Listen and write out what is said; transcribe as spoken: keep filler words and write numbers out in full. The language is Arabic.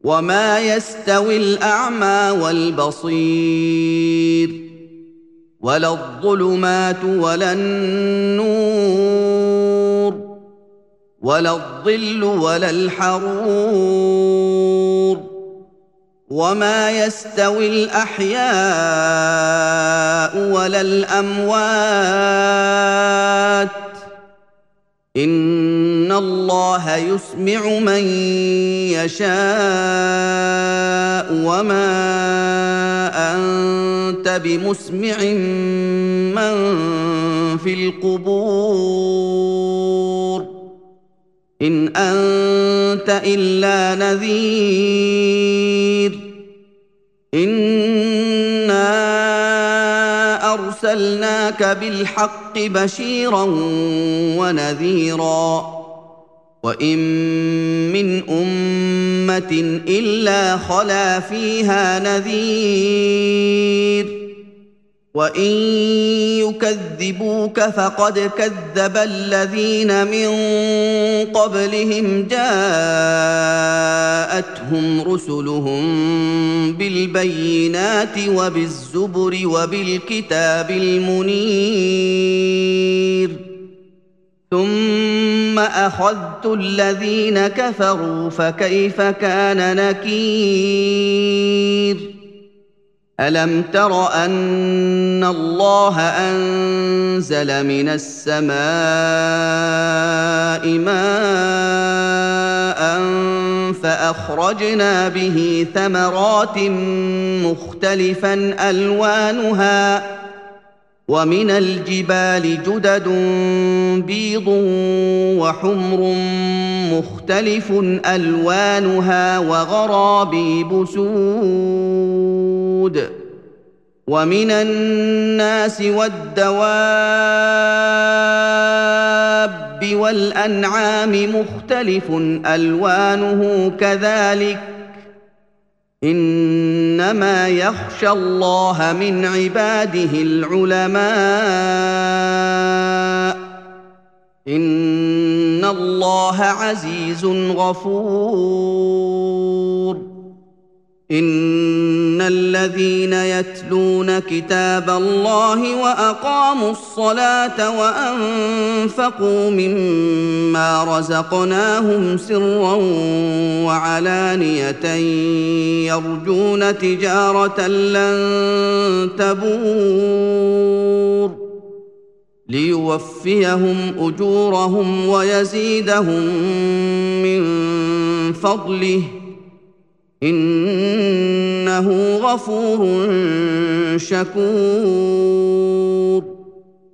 وما يستوي الاعمى والبصير ولا الظلمات ولا النور ولا الظل ولا الحرور وما يستوي الاحياء ولا الاموات ان الله يسمع من يشاء وما انت بمسمع من في القبور ان انت الا نذير انا ارسلناك بالحق بشيرا ونذيرا وان من امه الا خلا فيها نذير وان يكذبوك فقد كذب الذين من قبلهم جاءتهم رسلهم بالبينات وبالزبر وبالكتاب المنير ثم اخذت الذين كفروا فكيف كان نكير الم تر ان الله انزل من السماء ماء فاخرجنا به ثمرات مختلفا الوانها ومن الجبال جدد بيض وحمر مختلف الوانها وغرابيب سود ومن الناس والدواب والانعام مختلف الوانه كذلك انما يخشى الله من عباده العلماء ان الله عزيز غفور ان الذين يتلون كتاب الله واقاموا الصلاه وانفقوا مما رزقناهم سرا وعلانيه يرجون تجاره لن تبور ليوفيهم اجورهم ويزيدهم من فضله إنه غفور شكور